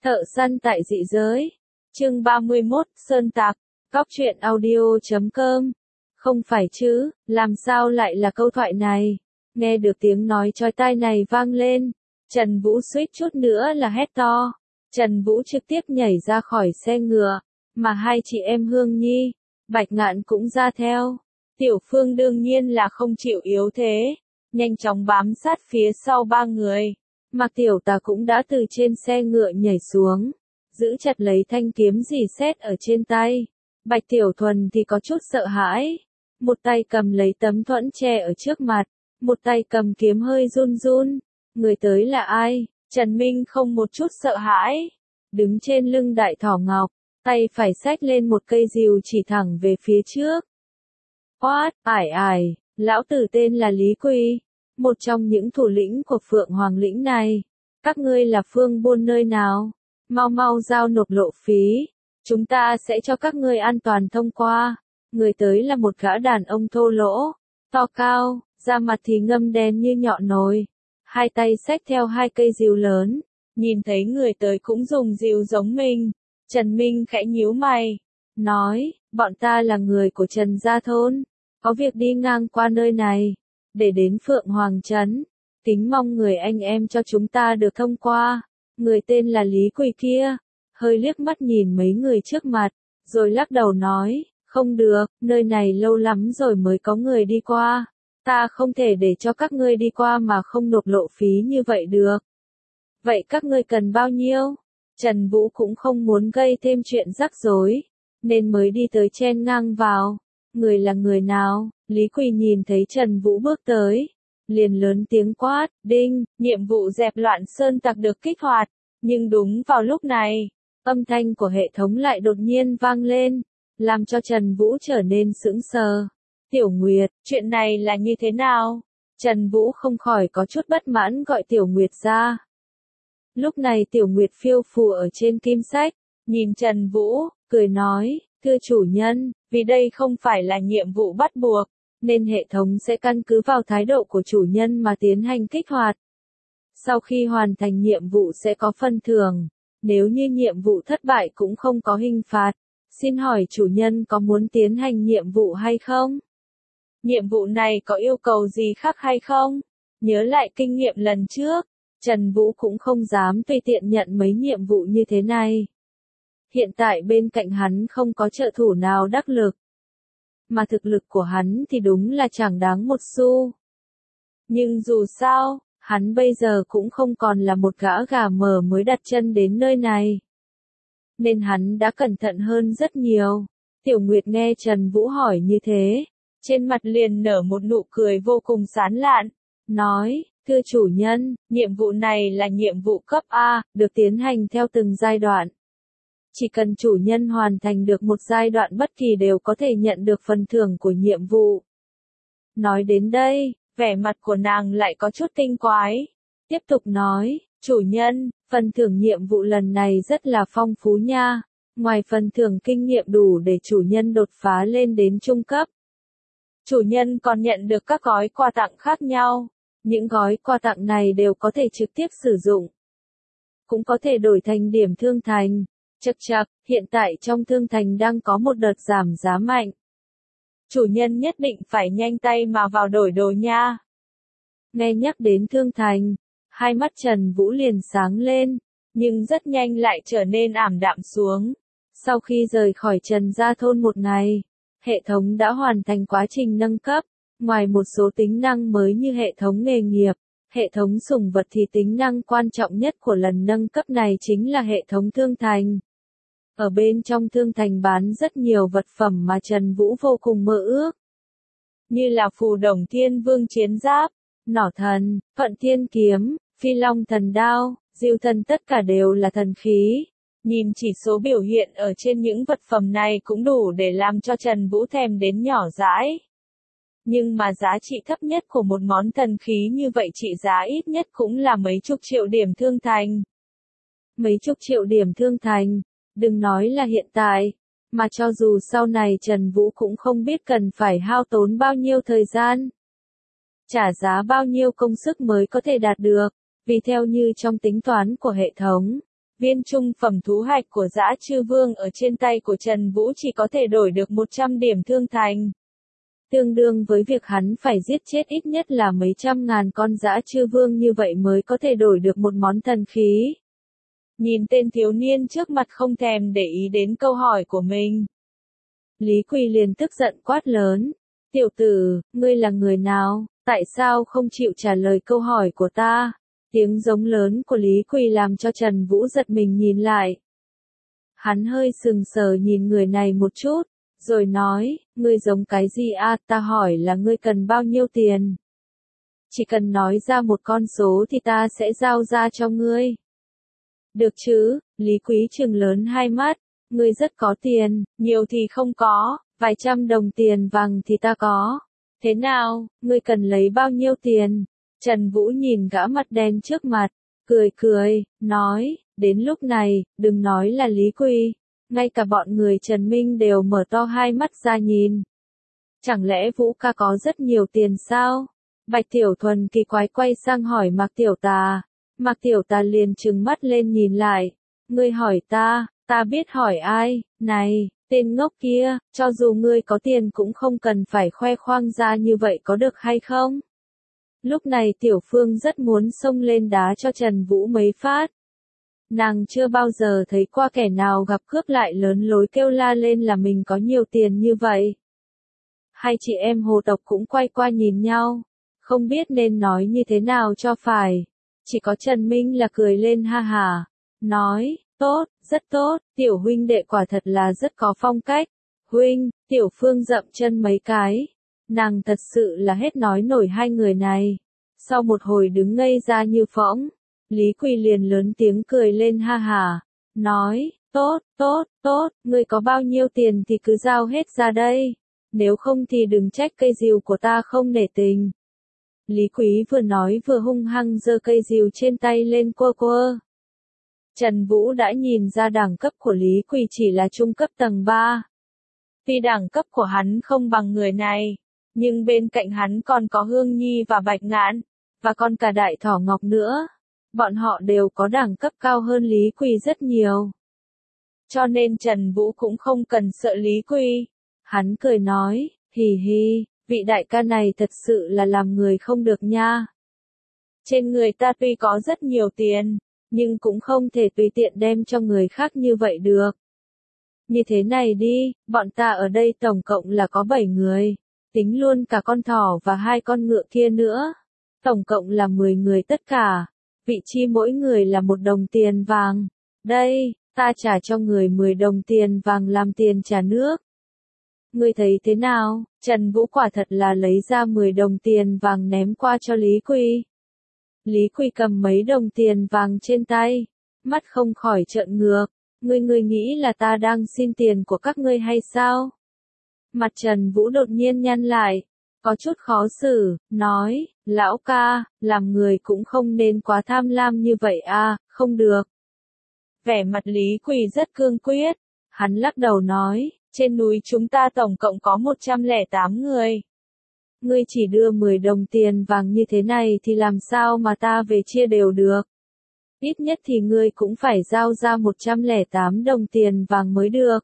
Thợ săn tại dị giới. Chương 31, Sơn Tặc. Góc truyện audio.com. Không phải chứ, làm sao lại là câu thoại này? Nghe được tiếng nói chói tai này vang lên, Trần Vũ suýt chút nữa là hét to. Trần Vũ trực tiếp nhảy ra khỏi xe ngựa, mà hai chị em Hương Nhi, Bạch Ngạn cũng ra theo. Tiểu Phương đương nhiên là không chịu yếu thế, nhanh chóng bám sát phía sau ba người. Mạc Tiểu Tà cũng đã từ trên xe ngựa nhảy xuống, giữ chặt lấy thanh kiếm rỉ sét ở trên tay. Bạch Tiểu Thuần thì có chút sợ hãi, một tay cầm lấy tấm thuẫn tre ở trước mặt, một tay cầm kiếm hơi run run. Người tới là ai? Trần Minh không một chút sợ hãi, đứng trên lưng đại thỏ ngọc, tay phải xách lên một cây rìu chỉ thẳng về phía trước. Oát, ải, lão tử tên là Lý Quỳ, một trong những thủ lĩnh của Phượng Hoàng lĩnh này. Các ngươi là phương buôn nơi nào? Mau giao nộp lộ phí, chúng ta sẽ cho các ngươi an toàn thông qua. Người tới là một gã đàn ông thô lỗ, to cao, da mặt thì ngâm đen như nhọn nồi, hai tay xách theo hai cây rìu lớn. Nhìn thấy người tới cũng dùng rìu giống mình, Trần Minh khẽ nhíu mày, nói, bọn ta là người của Trần Gia Thôn, có việc đi ngang qua nơi này, để đến Phượng Hoàng Trấn, kính mong người anh em cho chúng ta được thông qua. Người tên là Lý Quỳ kia, hơi liếc mắt nhìn mấy người trước mặt, rồi lắc đầu nói, không được, nơi này lâu lắm rồi mới có người đi qua, ta không thể để cho các ngươi đi qua mà không nộp lộ phí như vậy được. Vậy các ngươi cần bao nhiêu? Trần Vũ cũng không muốn gây thêm chuyện rắc rối, nên mới đi tới chen ngang vào. Người là người nào? Lý Quỳ nhìn thấy Trần Vũ bước tới, liền lớn tiếng quát, đinh, nhiệm vụ dẹp loạn sơn tặc được kích hoạt. Nhưng đúng vào lúc này, âm thanh của hệ thống lại đột nhiên vang lên, làm cho Trần Vũ trở nên sững sờ. Tiểu Nguyệt, chuyện này là như thế nào? Trần Vũ không khỏi có chút bất mãn gọi Tiểu Nguyệt ra. Lúc này Tiểu Nguyệt phiêu phù ở trên kim sách, nhìn Trần Vũ, cười nói, thưa chủ nhân, vì đây không phải là nhiệm vụ bắt buộc, nên hệ thống sẽ căn cứ vào thái độ của chủ nhân mà tiến hành kích hoạt. Sau khi hoàn thành nhiệm vụ sẽ có phân thưởng, nếu như nhiệm vụ thất bại cũng không có hình phạt. Xin hỏi chủ nhân có muốn tiến hành nhiệm vụ hay không? Nhiệm vụ này có yêu cầu gì khác hay không? Nhớ lại kinh nghiệm lần trước, Trần Vũ cũng không dám tùy tiện nhận mấy nhiệm vụ như thế này. Hiện tại bên cạnh hắn không có trợ thủ nào đắc lực, mà thực lực của hắn thì đúng là chẳng đáng một xu. Nhưng dù sao, hắn bây giờ cũng không còn là một gã gà mờ mới đặt chân đến nơi này, nên hắn đã cẩn thận hơn rất nhiều. Tiểu Nguyệt nghe Trần Vũ hỏi như thế, trên mặt liền nở một nụ cười vô cùng sán lạn, nói, thưa chủ nhân, nhiệm vụ này là nhiệm vụ cấp A, được tiến hành theo từng giai đoạn. Chỉ cần chủ nhân hoàn thành được một giai đoạn bất kỳ đều có thể nhận được phần thưởng của nhiệm vụ. Nói đến đây, vẻ mặt của nàng lại có chút tinh quái. Tiếp tục nói, chủ nhân, phần thưởng nhiệm vụ lần này rất là phong phú nha. Ngoài phần thưởng kinh nghiệm đủ để chủ nhân đột phá lên đến trung cấp, chủ nhân còn nhận được các gói quà tặng khác nhau. Những gói quà tặng này đều có thể trực tiếp sử dụng, cũng có thể đổi thành điểm thương thành. Chậc, hiện tại trong thương thành đang có một đợt giảm giá mạnh. Chủ nhân nhất định phải nhanh tay mà vào đổi đồ nha. Nghe nhắc đến thương thành, hai mắt Trần Vũ liền sáng lên, nhưng rất nhanh lại trở nên ảm đạm xuống. Sau khi rời khỏi Trần Gia Thôn một ngày, hệ thống đã hoàn thành quá trình nâng cấp. Ngoài một số tính năng mới như hệ thống nghề nghiệp, hệ thống sủng vật thì tính năng quan trọng nhất của lần nâng cấp này chính là hệ thống thương thành. Ở bên trong thương thành bán rất nhiều vật phẩm mà Trần Vũ vô cùng mơ ước, như là phù đồng thiên vương chiến giáp, nỏ thần, thuận thiên kiếm, phi long thần đao, diêu thần, tất cả đều là thần khí. Nhìn chỉ số biểu hiện ở trên những vật phẩm này cũng đủ để làm cho Trần Vũ thèm đến nhỏ dãi. Nhưng mà giá trị thấp nhất của một món thần khí như vậy trị giá ít nhất cũng là mấy chục triệu điểm thương thành. Mấy chục triệu điểm thương thành, đừng nói là hiện tại, mà cho dù sau này Trần Vũ cũng không biết cần phải hao tốn bao nhiêu thời gian, trả giá bao nhiêu công sức mới có thể đạt được, vì theo như trong tính toán của hệ thống, Viên trung phẩm thú hạch của Dã Trư Vương ở trên tay của Trần Vũ chỉ có thể đổi được 100 điểm thương thành. Tương đương với việc hắn phải giết chết ít nhất là mấy trăm ngàn con Dã Trư Vương như vậy mới có thể đổi được một món thần khí. Nhìn tên thiếu niên trước mặt không thèm để ý đến câu hỏi của mình. Lý Quỳ liền tức giận quát lớn. Tiểu tử, ngươi là người nào, tại sao không chịu trả lời câu hỏi của ta? Tiếng giống lớn của Lý Quỳ làm cho Trần Vũ giật mình nhìn lại. Hắn hơi sừng sờ nhìn người này một chút, rồi nói, ngươi giống cái gì à, ta hỏi là ngươi cần bao nhiêu tiền? Chỉ cần nói ra một con số thì ta sẽ giao ra cho ngươi. Được chứ, Lý Quý trừng lớn hai mắt, ngươi rất có tiền, nhiều thì không có, vài trăm đồng tiền vàng thì ta có. Thế nào, ngươi cần lấy bao nhiêu tiền? Trần Vũ nhìn gã mặt đen trước mặt, cười cười, nói, đến lúc này, đừng nói là Lý Quỳ, ngay cả bọn người Trần Minh đều mở to hai mắt ra nhìn. Chẳng lẽ Vũ ca có rất nhiều tiền sao? Bạch Tiểu Thuần kỳ quái quay sang hỏi Mạc Tiểu Tà. Mạc Tiểu Tà liền trừng mắt lên nhìn lại. Ngươi hỏi ta biết hỏi ai, này, tên ngốc kia, cho dù ngươi có tiền cũng không cần phải khoe khoang ra như vậy có được hay không? Lúc này Tiểu Phương rất muốn xông lên đá cho Trần Vũ mấy phát. Nàng chưa bao giờ thấy qua kẻ nào gặp cướp lại lớn lối kêu la lên là mình có nhiều tiền như vậy. Hai chị em Hồ tộc cũng quay qua nhìn nhau, không biết nên nói như thế nào cho phải. Chỉ có Trần Minh là cười lên ha hả, nói, tốt, rất tốt, tiểu huynh đệ quả thật là rất có phong cách. Huynh, Tiểu Phương dậm chân mấy cái. Nàng thật sự là hết nói nổi hai người này. Sau một hồi đứng ngây ra như phỗng, Lý Quỳ liền lớn tiếng cười lên ha hả, nói, tốt, tốt, tốt, ngươi có bao nhiêu tiền thì cứ giao hết ra đây. Nếu không thì đừng trách cây rìu của ta không nể tình. Lý Quý vừa nói vừa hung hăng giơ cây rìu trên tay lên quơ quơ. Trần Vũ đã nhìn ra đẳng cấp của Lý Quỳ chỉ là trung cấp tầng 3. Tuy đẳng cấp của hắn không bằng người này, nhưng bên cạnh hắn còn có Hương Nhi và Bạch Ngạn, và còn cả Đại Thỏ Ngọc nữa. Bọn họ đều có đẳng cấp cao hơn Lý Quỳ rất nhiều. Cho nên Trần Vũ cũng không cần sợ Lý Quỳ. Hắn cười nói, hì hì, vị đại ca này thật sự là làm người không được nha. Trên người ta tuy có rất nhiều tiền, nhưng cũng không thể tùy tiện đem cho người khác như vậy được. Như thế này đi, bọn ta ở đây tổng cộng là có 7 người, tính luôn cả con thỏ và 2 con ngựa kia nữa. Tổng cộng là 10 người tất cả, vị chi mỗi người là 1 đồng tiền vàng. Đây, ta trả cho người 10 đồng tiền vàng làm tiền trả nước. Ngươi thấy thế nào? Trần Vũ quả thật là lấy ra 10 đồng tiền vàng ném qua cho Lý Quỳ. Lý Quỳ cầm mấy đồng tiền vàng trên tay, mắt không khỏi trợn ngược. Ngươi nghĩ là ta đang xin tiền của các ngươi hay sao? Mặt Trần Vũ đột nhiên nhăn lại, có chút khó xử, nói, lão ca, làm người cũng không nên quá tham lam như vậy à, không được. Vẻ mặt Lý Quỳ rất cương quyết, hắn lắc đầu nói, trên núi chúng ta tổng cộng có 108 người. Ngươi chỉ đưa 10 đồng tiền vàng như thế này thì làm sao mà ta về chia đều được. Ít nhất thì ngươi cũng phải giao ra 108 đồng tiền vàng mới được.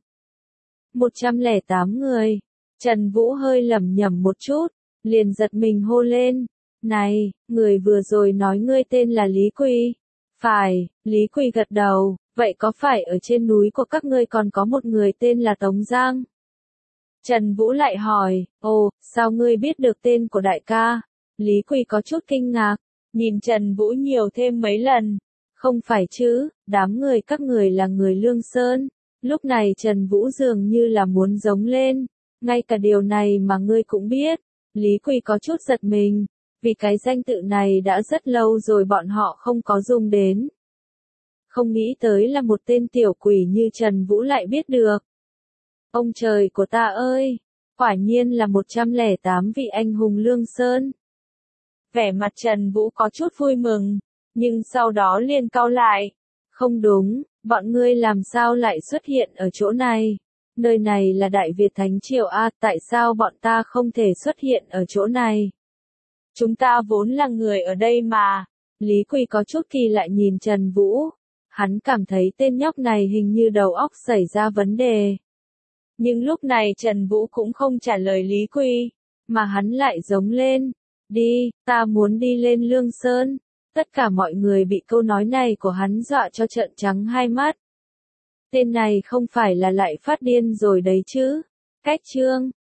108 người. Trần Vũ hơi lẩm nhẩm một chút, liền giật mình hô lên. Này, người vừa rồi nói ngươi tên là Lý Quỳ. Phải, Lý Quỳ gật đầu, vậy có phải ở trên núi của các ngươi còn có một người tên là Tống Giang? Trần Vũ lại hỏi, ồ, sao ngươi biết được tên của đại ca? Lý Quỳ có chút kinh ngạc, nhìn Trần Vũ nhiều thêm mấy lần. Không phải chứ, đám người các người là người Lương Sơn. Lúc này Trần Vũ dường như là muốn giống lên, ngay cả điều này mà ngươi cũng biết. Lý Quỳ có chút giật mình, vì cái danh tự này đã rất lâu rồi bọn họ không có dùng đến. Không nghĩ tới là một tên tiểu quỷ như Trần Vũ lại biết được. Ông trời của ta ơi, quả nhiên là 108 vị anh hùng Lương Sơn. Vẻ mặt Trần Vũ có chút vui mừng, nhưng sau đó liền cau lại. Không đúng, bọn ngươi làm sao lại xuất hiện ở chỗ này? Nơi này là Đại Việt Thánh Triều à, tại sao bọn ta không thể xuất hiện ở chỗ này? Chúng ta vốn là người ở đây mà. Lý Quỳ có chút kỳ lại nhìn Trần Vũ. Hắn cảm thấy tên nhóc này hình như đầu óc xảy ra vấn đề. Nhưng lúc này Trần Vũ cũng không trả lời Lý Quy, mà hắn lại giống lên. Đi, ta muốn đi lên Lương Sơn. Tất cả mọi người bị câu nói này của hắn dọa cho trợn trắng hai mắt. Tên này không phải là lại phát điên rồi đấy chứ. Cách chương